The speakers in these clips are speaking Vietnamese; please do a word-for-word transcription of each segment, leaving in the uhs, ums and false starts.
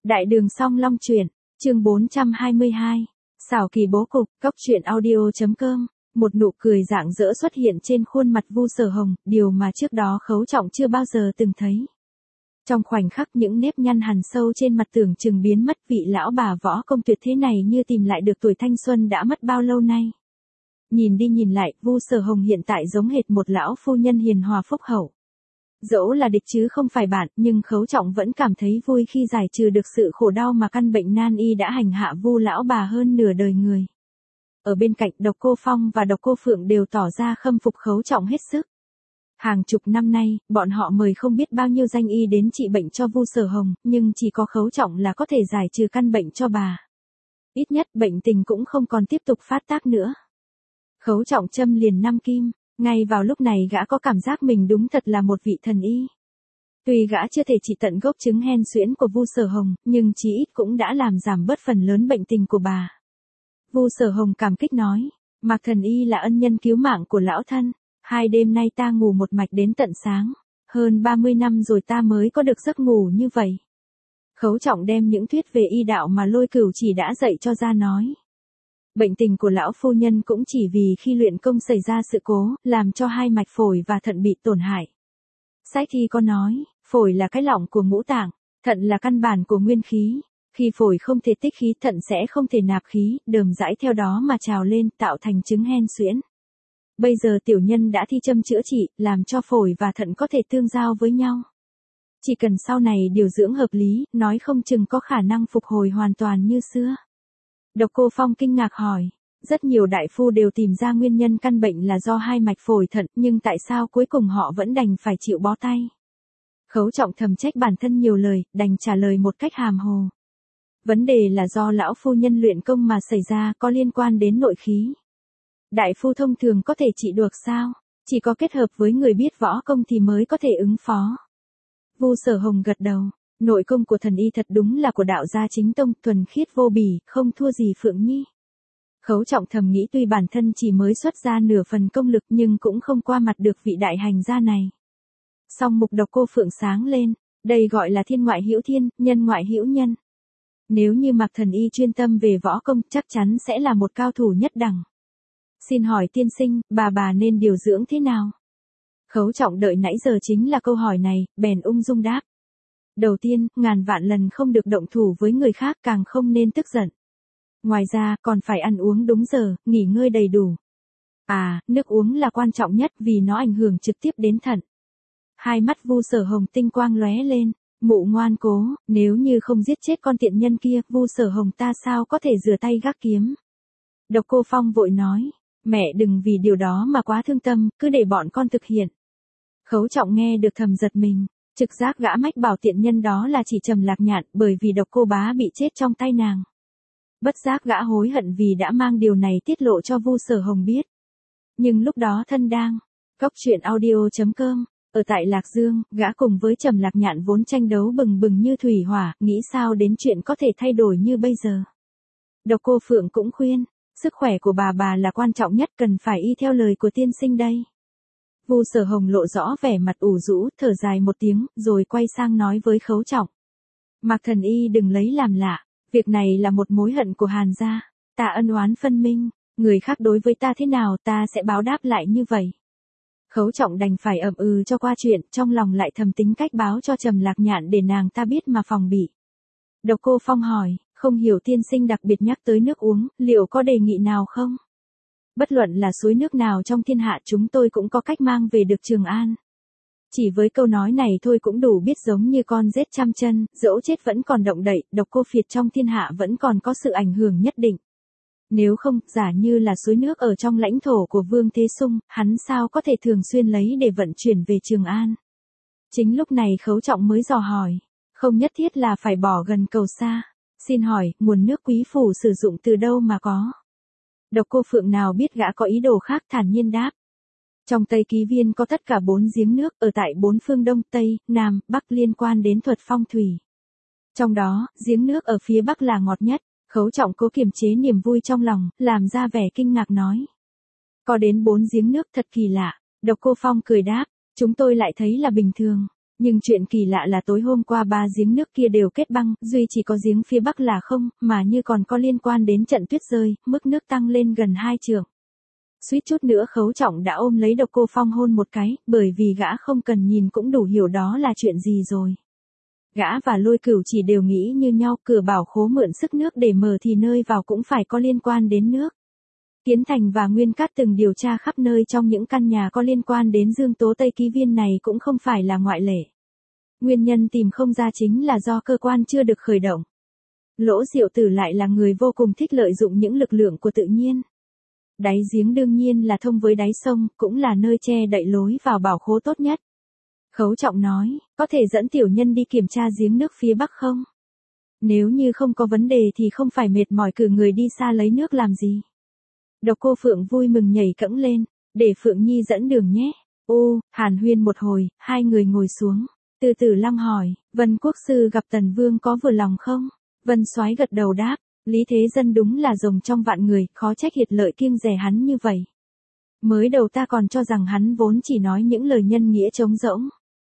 Đại đường song long truyện, chương bốn trăm hai mươi hai. Xảo kỳ bố cục, cốc truyện audio chấm com. Một nụ cười rạng rỡ xuất hiện trên khuôn mặt Vu Sở Hồng, điều mà trước đó Khấu Trọng chưa bao giờ từng thấy. Trong khoảnh khắc những nếp nhăn hằn sâu trên mặt tưởng chừng biến mất, vị lão bà võ công tuyệt thế này như tìm lại được tuổi thanh xuân đã mất bao lâu nay. Nhìn đi nhìn lại, Vu Sở Hồng hiện tại giống hệt một lão phu nhân hiền hòa phúc hậu. Dẫu là địch chứ không phải bạn, nhưng Khấu Trọng vẫn cảm thấy vui khi giải trừ được sự khổ đau mà căn bệnh nan y đã hành hạ Vu lão bà hơn nửa đời người. Ở bên cạnh, Độc Cô Phong và Độc Cô Phượng đều tỏ ra khâm phục Khấu Trọng hết sức. Hàng chục năm nay, bọn họ mời không biết bao nhiêu danh y đến trị bệnh cho Vu Sở Hồng, nhưng chỉ có Khấu Trọng là có thể giải trừ căn bệnh cho bà. Ít nhất bệnh tình cũng không còn tiếp tục phát tác nữa. Khấu Trọng châm liền năm kim. Ngay vào lúc này gã có cảm giác mình đúng thật là một vị thần y. Tuy gã chưa thể trị tận gốc chứng hen suyễn của Vu Sở Hồng, nhưng chí ít cũng đã làm giảm bớt phần lớn bệnh tình của bà. Vu Sở Hồng cảm kích nói, Mạc thần y là ân nhân cứu mạng của lão thân, hai đêm nay ta ngủ một mạch đến tận sáng, hơn ba mươi năm rồi ta mới có được giấc ngủ như vậy. Khấu Trọng đem những thuyết về y đạo mà Lôi Cửu chỉ đã dạy cho ra nói. Bệnh tình của lão phu nhân cũng chỉ vì khi luyện công xảy ra sự cố, làm cho hai mạch phổi và thận bị tổn hại. Sách thi có nói, phổi là cái lọng của ngũ tạng, thận là căn bản của nguyên khí. Khi phổi không thể tích khí, thận sẽ không thể nạp khí, đờm dãi theo đó mà trào lên, tạo thành chứng hen suyễn. Bây giờ tiểu nhân đã thi châm chữa trị, làm cho phổi và thận có thể tương giao với nhau. Chỉ cần sau này điều dưỡng hợp lý, nói không chừng có khả năng phục hồi hoàn toàn như xưa. Độc Cô Phong kinh ngạc hỏi, rất nhiều đại phu đều tìm ra nguyên nhân căn bệnh là do hai mạch phổi thận, nhưng tại sao cuối cùng họ vẫn đành phải chịu bó tay? Khấu Trọng thầm trách bản thân nhiều lời, đành trả lời một cách hàm hồ. Vấn đề là do lão phu nhân luyện công mà xảy ra, có liên quan đến nội khí. Đại phu thông thường có thể trị được sao? Chỉ có kết hợp với người biết võ công thì mới có thể ứng phó. Vu Sở Hồng gật đầu. Nội công của thần y thật đúng là của đạo gia chính tông, thuần khiết vô bỉ, không thua gì Phượng Nhi. Khấu Trọng thầm nghĩ tuy bản thân chỉ mới xuất ra nửa phần công lực nhưng cũng không qua mặt được vị đại hành gia này. Song mục Độc Cô Phượng sáng lên, đây gọi là thiên ngoại hữu thiên, nhân ngoại hữu nhân. Nếu như Mạc thần y chuyên tâm về võ công chắc chắn sẽ là một cao thủ nhất đẳng. Xin hỏi tiên sinh, bà bà nên điều dưỡng thế nào? Khấu Trọng đợi nãy giờ chính là câu hỏi này, bèn ung dung đáp. Đầu tiên, ngàn vạn lần không được động thủ với người khác, càng không nên tức giận. Ngoài ra, còn phải ăn uống đúng giờ, nghỉ ngơi đầy đủ. À, nước uống là quan trọng nhất vì nó ảnh hưởng trực tiếp đến thận. Hai mắt Vu Sở Hồng tinh quang lóe lên, mụ ngoan cố, nếu như không giết chết con tiện nhân kia, Vu Sở Hồng ta sao có thể rửa tay gác kiếm. Độc Cô Phong vội nói, mẹ đừng vì điều đó mà quá thương tâm, cứ để bọn con thực hiện. Khấu Trọng nghe được thầm giật mình. Trực giác gã mách bảo tiện nhân đó là chỉ Trầm Lạc Nhạn, bởi vì Độc Cô Bá bị chết trong tay nàng. Bất giác gã hối hận vì đã mang điều này tiết lộ cho Vu Sở Hồng biết. Nhưng lúc đó thân đang, cốc truyện audio chấm com, ở tại Lạc Dương, gã cùng với Trầm Lạc Nhạn vốn tranh đấu bừng bừng như thủy hỏa, nghĩ sao đến chuyện có thể thay đổi như bây giờ. Độc Cô Phượng cũng khuyên, sức khỏe của bà bà là quan trọng nhất, cần phải y theo lời của tiên sinh đây. Vu Sở Hồng lộ rõ vẻ mặt ủ rũ, thở dài một tiếng, rồi quay sang nói với Khấu Trọng. Mạc thần y đừng lấy làm lạ, việc này là một mối hận của Hàn gia, ta ân oán phân minh, người khác đối với ta thế nào ta sẽ báo đáp lại như vậy. Khấu Trọng đành phải ậm ừ cho qua chuyện, trong lòng lại thầm tính cách báo cho Trầm Lạc Nhạn để nàng ta biết mà phòng bị. Độc Cô Phong hỏi, không hiểu tiên sinh đặc biệt nhắc tới nước uống, liệu có đề nghị nào không? Bất luận là suối nước nào trong thiên hạ chúng tôi cũng có cách mang về được Trường An. Chỉ với câu nói này thôi cũng đủ biết giống như con rết trăm chân, dẫu chết vẫn còn động đậy, Độc Cô Phiệt trong thiên hạ vẫn còn có sự ảnh hưởng nhất định. Nếu không, giả như là suối nước ở trong lãnh thổ của Vương Thế Sung, hắn sao có thể thường xuyên lấy để vận chuyển về Trường An. Chính lúc này Khấu Trọng mới dò hỏi, không nhất thiết là phải bỏ gần cầu xa. Xin hỏi, nguồn nước quý phủ sử dụng từ đâu mà có? Độc Cô Phượng nào biết gã có ý đồ khác, thản nhiên đáp. Trong Tây Ký Viên có tất cả bốn giếng nước, ở tại bốn phương Đông, Tây, Nam, Bắc liên quan đến thuật phong thủy. Trong đó, giếng nước ở phía Bắc là ngọt nhất. Khấu Trọng cố kiềm chế niềm vui trong lòng, làm ra vẻ kinh ngạc nói. Có đến bốn giếng nước, thật kỳ lạ. Độc Cô Phong cười đáp, chúng tôi lại thấy là bình thường. Nhưng chuyện kỳ lạ là tối hôm qua ba giếng nước kia đều kết băng, duy chỉ có giếng phía bắc là không, mà như còn có liên quan đến trận tuyết rơi, mức nước tăng lên gần hai trượng. Suýt chút nữa Khấu Trọng đã ôm lấy Độc Cô Phong hôn một cái, bởi vì gã không cần nhìn cũng đủ hiểu đó là chuyện gì rồi. Gã và Lôi Cửu chỉ đều nghĩ như nhau, cửa bảo khố mượn sức nước để mở thì nơi vào cũng phải có liên quan đến nước. Kiến Thành và Nguyên Cát từng điều tra khắp nơi trong những căn nhà có liên quan đến Dương Tố Tây Ký Viên này cũng không phải là ngoại lệ. Nguyên nhân tìm không ra chính là do cơ quan chưa được khởi động. Lỗ Diệu Tử lại là người vô cùng thích lợi dụng những lực lượng của tự nhiên. Đáy giếng đương nhiên là thông với đáy sông, cũng là nơi che đậy lối vào bảo khố tốt nhất. Khấu Trọng nói, có thể dẫn tiểu nhân đi kiểm tra giếng nước phía bắc không? Nếu như không có vấn đề thì không phải mệt mỏi cử người đi xa lấy nước làm gì. Độc Cô Phượng vui mừng nhảy cẫng lên, để Phượng Nhi dẫn đường nhé. Ô, hàn huyên một hồi, hai người ngồi xuống. Từ Tử Lăng hỏi, Vân Quốc Sư gặp Tần Vương có vừa lòng không? Vân Soái gật đầu đáp, Lý Thế Dân đúng là rồng trong vạn người, khó trách Hiệt Lợi kiêng dè hắn như vậy. Mới đầu ta còn cho rằng hắn vốn chỉ nói những lời nhân nghĩa trống rỗng.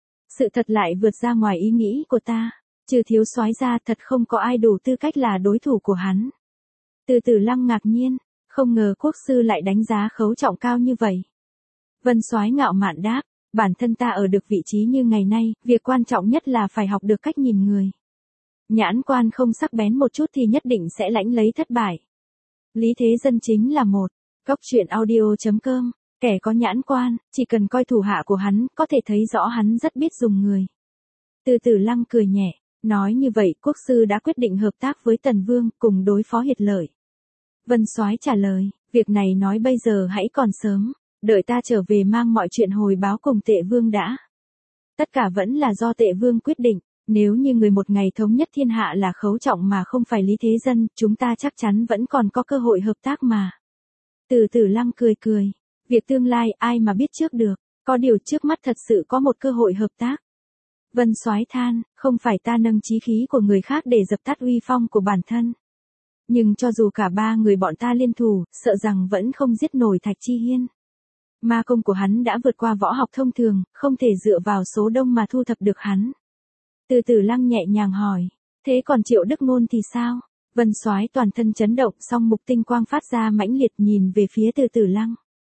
Sự thật lại vượt ra ngoài ý nghĩ của ta, trừ Thiếu Soái ra thật không có ai đủ tư cách là đối thủ của hắn. Từ Tử Lăng ngạc nhiên, không ngờ Quốc Sư lại đánh giá Khấu Trọng cao như vậy. Vân Soái ngạo mạn đáp, bản thân ta ở được vị trí như ngày nay, việc quan trọng nhất là phải học được cách nhìn người. Nhãn quan không sắc bén một chút thì nhất định sẽ lãnh lấy thất bại. Lý Thế Dân chính là một. Góc truyện audio chấm com, kẻ có nhãn quan, chỉ cần coi thủ hạ của hắn, có thể thấy rõ hắn rất biết dùng người. Từ Tử Lăng cười nhẹ, nói như vậy Quốc Sư đã quyết định hợp tác với Tần Vương, cùng đối phó Hiệt Lợi. Vân Soái trả lời, việc này nói bây giờ hãy còn sớm, đợi ta trở về mang mọi chuyện hồi báo cùng Tệ Vương đã. Tất cả vẫn là do Tệ Vương quyết định, nếu như người một ngày thống nhất thiên hạ là Khấu Trọng mà không phải Lý Thế Dân, chúng ta chắc chắn vẫn còn có cơ hội hợp tác mà. Từ Tử Lăng cười cười, việc tương lai ai mà biết trước được, có điều trước mắt thật sự có một cơ hội hợp tác. Vân Soái than, không phải ta nâng chí khí của người khác để dập tắt uy phong của bản thân. Nhưng cho dù cả ba người bọn ta liên thủ, sợ rằng vẫn không giết nổi Thạch Chi Hiên. Ma công của hắn đã vượt qua võ học thông thường, không thể dựa vào số đông mà thu thập được hắn. Từ Tử Lăng nhẹ nhàng hỏi, thế còn Triệu Đức Ngôn thì sao? Vân Soái toàn thân chấn động, song mục tinh quang phát ra mãnh liệt nhìn về phía Từ Tử Lăng.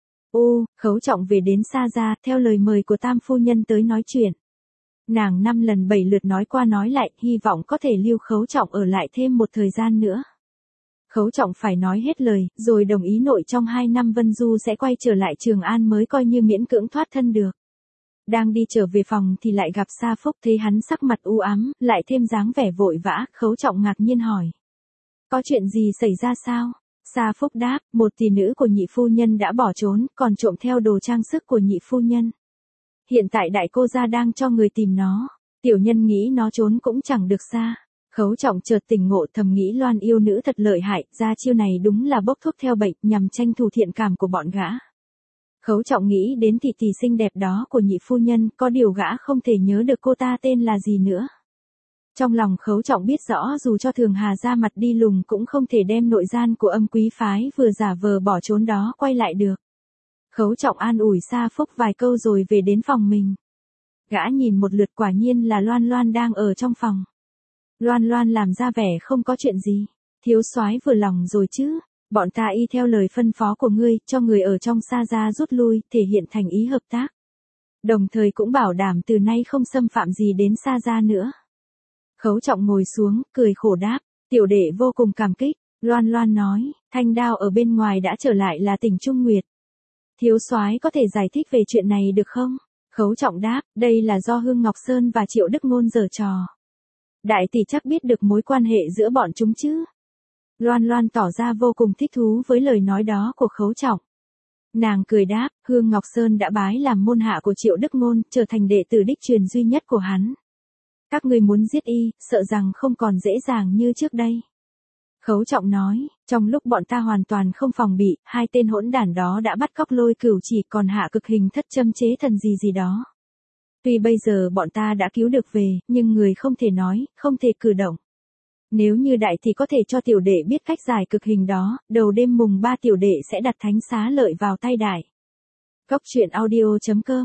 Ô, Khấu Trọng về đến Sa Gia, theo lời mời của Tam phu nhân tới nói chuyện. Nàng năm lần bảy lượt nói qua nói lại, hy vọng có thể lưu Khấu Trọng ở lại thêm một thời gian nữa. Khấu Trọng phải nói hết lời, rồi đồng ý nội trong hai năm Vân Du sẽ quay trở lại Trường An mới coi như miễn cưỡng thoát thân được. Đang đi trở về phòng thì lại gặp Sa Phúc, thấy hắn sắc mặt u ám, lại thêm dáng vẻ vội vã, Khấu Trọng ngạc nhiên hỏi. Có chuyện gì xảy ra sao? Sa Phúc đáp, một tỷ nữ của nhị phu nhân đã bỏ trốn, còn trộm theo đồ trang sức của nhị phu nhân. Hiện tại đại cô gia đang cho người tìm nó, tiểu nhân nghĩ nó trốn cũng chẳng được xa. Khấu Trọng chợt tỉnh ngộ, thầm nghĩ Loan yêu nữ thật lợi hại, ra chiêu này đúng là bốc thuốc theo bệnh, nhằm tranh thủ thiện cảm của bọn gã. Khấu Trọng nghĩ đến tỷ tỷ xinh đẹp đó của nhị phu nhân, có điều gã không thể nhớ được cô ta tên là gì nữa. Trong lòng Khấu Trọng biết rõ dù cho Thường Hà ra mặt đi lùng cũng không thể đem nội gian của Âm Quý phái vừa giả vờ bỏ trốn đó quay lại được. Khấu Trọng an ủi Sa Phúc vài câu rồi về đến phòng mình. Gã nhìn một lượt, quả nhiên là Loan Loan đang ở trong phòng. Loan Loan làm ra vẻ không có chuyện gì. Thiếu soái vừa lòng rồi chứ, bọn ta y theo lời phân phó của ngươi, cho người ở trong Sa Gia rút lui, thể hiện thành ý hợp tác. Đồng thời cũng bảo đảm từ nay không xâm phạm gì đến Sa Gia nữa. Khấu Trọng ngồi xuống, cười khổ đáp, tiểu đệ vô cùng cảm kích. Loan Loan nói, thanh đao ở bên ngoài đã trở lại là tỉnh Trung Nguyệt. Thiếu soái có thể giải thích về chuyện này được không? Khấu Trọng đáp, đây là do Hương Ngọc Sơn và Triệu Đức Ngôn giở trò. Đại tỷ chắc biết được mối quan hệ giữa bọn chúng chứ? Loan Loan tỏ ra vô cùng thích thú với lời nói đó của Khấu Trọng. Nàng cười đáp, Hương Ngọc Sơn đã bái làm môn hạ của Triệu Đức Ngôn, trở thành đệ tử đích truyền duy nhất của hắn. Các ngươi muốn giết y, sợ rằng không còn dễ dàng như trước đây. Khấu Trọng nói, trong lúc bọn ta hoàn toàn không phòng bị, hai tên hỗn đản đó đã bắt cóc Lôi Cửu Chỉ, còn hạ cực hình thất châm chế thần gì gì đó. Tuy bây giờ bọn ta đã cứu được về, nhưng người không thể nói, không thể cử động. Nếu như đại thì có thể cho tiểu đệ biết cách giải cực hình đó, đầu đêm mùng ba tiểu đệ sẽ đặt thánh xá lợi vào tay đại. Góc truyện audio chấm com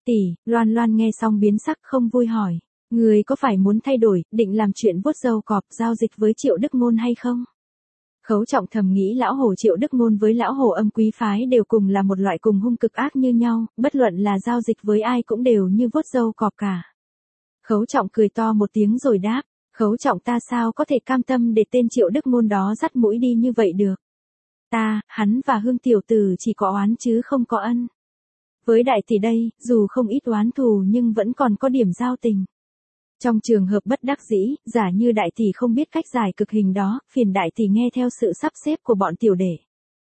Tỷ, Loan Loan nghe xong biến sắc không vui hỏi. Người có phải muốn thay đổi, định làm chuyện vuốt râu cọp giao dịch với Triệu Đức Ngôn hay không? Khấu Trọng thầm nghĩ lão hổ Triệu Đức Ngôn với lão hổ Âm Quý phái đều cùng là một loại cùng hung cực ác như nhau, bất luận là giao dịch với ai cũng đều như vuốt râu cọp cả. Khấu Trọng cười to một tiếng rồi đáp, Khấu Trọng ta sao có thể cam tâm để tên Triệu Đức Ngôn đó dắt mũi đi như vậy được. Ta, hắn và Hương tiểu tử chỉ có oán chứ không có ân. Với đại tỷ đây, dù không ít oán thù nhưng vẫn còn có điểm giao tình. Trong trường hợp bất đắc dĩ, giả như đại tỷ không biết cách giải cực hình đó, phiền đại tỷ nghe theo sự sắp xếp của bọn tiểu đệ.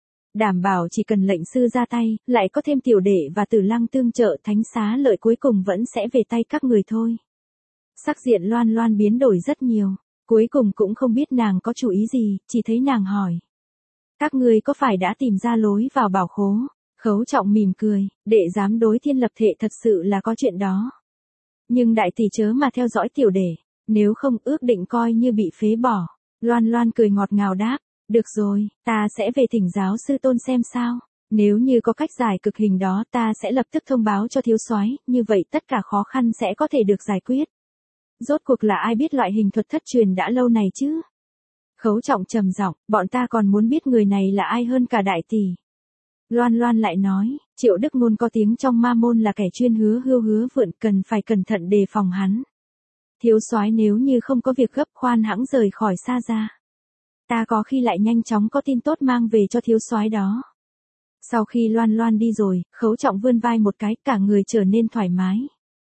Đảm bảo chỉ cần lệnh sư ra tay, lại có thêm tiểu đệ và Tử Lăng tương trợ, thánh xá lợi cuối cùng vẫn sẽ về tay các người thôi. Sắc diện Loan Loan biến đổi rất nhiều, cuối cùng cũng không biết nàng có chủ ý gì, chỉ thấy nàng hỏi. Các ngươi có phải đã tìm ra lối vào bảo khố? Khấu Trọng mỉm cười, đệ dám đối thiên lập thệ thật sự là có chuyện đó. Nhưng đại tỷ chớ mà theo dõi tiểu đệ, nếu không ước định coi như bị phế bỏ. Loan Loan cười ngọt ngào đáp, được rồi, ta sẽ về thỉnh giáo sư tôn xem sao. Nếu như có cách giải cực hình đó ta sẽ lập tức thông báo cho thiếu soái, như vậy tất cả khó khăn sẽ có thể được giải quyết. Rốt cuộc là ai biết loại hình thuật thất truyền đã lâu này chứ? Khấu Trọng trầm giọng, bọn ta còn muốn biết người này là ai hơn cả đại tỷ. Loan Loan lại nói, Triệu Đức Ngôn có tiếng trong ma môn là kẻ chuyên hứa hưu hứa vượn, cần phải cẩn thận đề phòng hắn. Thiếu soái nếu như không có việc gấp khoan hãng rời khỏi xa ra. Ta có khi lại nhanh chóng có tin tốt mang về cho thiếu soái đó. Sau khi Loan Loan đi rồi, Khấu Trọng vươn vai một cái, cả người trở nên thoải mái.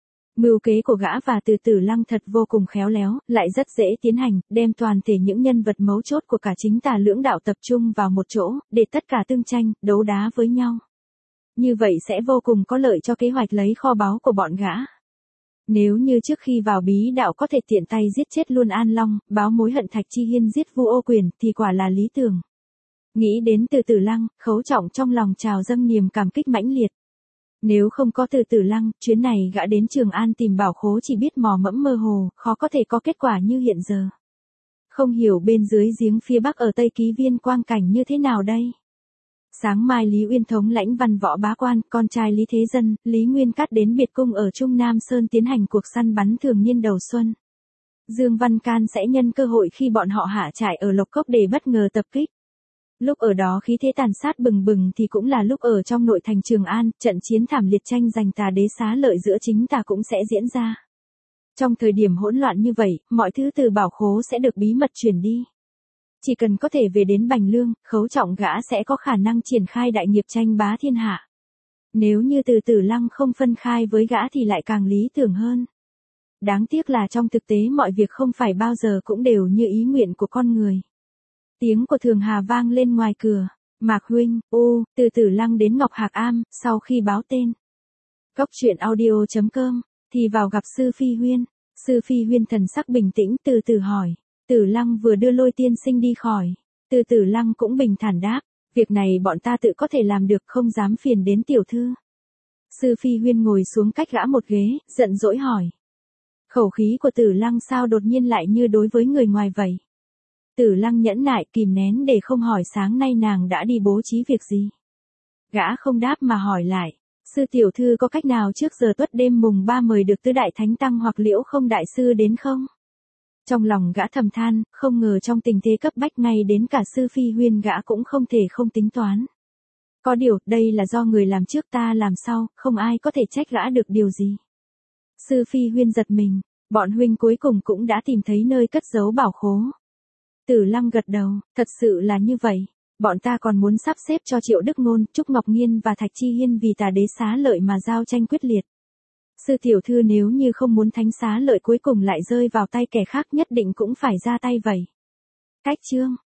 Mưu kế của gã và Từ Tử Lăng thật vô cùng khéo léo, lại rất dễ tiến hành, đem toàn thể những nhân vật mấu chốt của cả chính tà lưỡng đạo tập trung vào một chỗ, để tất cả tương tranh, đấu đá với nhau. Như vậy sẽ vô cùng có lợi cho kế hoạch lấy kho báu của bọn gã. Nếu như trước khi vào bí đạo có thể tiện tay giết chết luôn An Long, báo mối hận Thạch Chi Hiên giết Vu Ô Quyền thì quả là lý tưởng. Nghĩ đến Từ Tử Lăng, Khấu Trọng trong lòng trào dâng niềm cảm kích mãnh liệt. Nếu không có Từ Tử Lăng, chuyến này gã đến Trường An tìm bảo khố chỉ biết mò mẫm mơ hồ, khó có thể có kết quả như hiện giờ. Không hiểu bên dưới giếng phía bắc ở Tây Ký Viên quang cảnh như thế nào đây? Sáng mai Lý Uyên thống lãnh văn võ bá quan, con trai Lý Thế Dân, Lý Nguyên Cát đến biệt cung ở Trung Nam Sơn tiến hành cuộc săn bắn thường niên đầu xuân. Dương Văn Can sẽ nhân cơ hội khi bọn họ hạ trại ở Lộc Cốc để bất ngờ tập kích. Lúc ở đó khí thế tàn sát bừng bừng thì cũng là lúc ở trong nội thành Trường An, trận chiến thảm liệt tranh giành tà đế xá lợi giữa chính tà cũng sẽ diễn ra. Trong thời điểm hỗn loạn như vậy, mọi thứ từ bảo khố sẽ được bí mật chuyển đi. Chỉ cần có thể về đến Bành Lương, Khấu Trọng gã sẽ có khả năng triển khai đại nghiệp tranh bá thiên hạ. Nếu như Từ Tử Lăng không phân khai với gã thì lại càng lý tưởng hơn. Đáng tiếc là trong thực tế mọi việc không phải bao giờ cũng đều như ý nguyện của con người. Tiếng của Thường Hà vang lên ngoài cửa. Mạc huynh, ô, Từ Tử Lăng đến Ngọc Hạc Am, sau khi báo tên. Cốc truyện audio chấm com, thì vào gặp Sư Phi Huyên. Sư Phi Huyên thần sắc bình tĩnh từ từ hỏi. Tử Lăng vừa đưa Lôi tiên sinh đi khỏi. Từ Tử Lăng cũng bình thản đáp. Việc này bọn ta tự có thể làm được, không dám phiền đến tiểu thư. Sư Phi Huyên ngồi xuống cách gã một ghế, giận dỗi hỏi. Khẩu khí của Tử Lăng sao đột nhiên lại như đối với người ngoài vậy? Tử Lăng nhẫn nại kìm nén để không hỏi sáng nay nàng đã đi bố trí việc gì. Gã không đáp mà hỏi lại, sư tiểu thư có cách nào trước giờ tuất đêm mùng ba mời được tứ đại thánh tăng hoặc Liễu Không đại sư đến không? Trong lòng gã thầm than, không ngờ trong tình thế cấp bách ngay đến cả Sư Phi Huyên gã cũng không thể không tính toán. Có điều, đây là do người làm trước ta làm sau, không ai có thể trách gã được điều gì. Sư Phi Huyên giật mình, bọn huynh cuối cùng cũng đã tìm thấy nơi cất giấu bảo khố. Tử Lăng gật đầu, thật sự là như vậy. Bọn ta còn muốn sắp xếp cho Triệu Đức Ngôn, Trúc Ngọc Nghiên và Thạch Chi Hiên vì tà đế xá lợi mà giao tranh quyết liệt. Sư tiểu thư nếu như không muốn thánh xá lợi cuối cùng lại rơi vào tay kẻ khác nhất định cũng phải ra tay vậy. Cách chương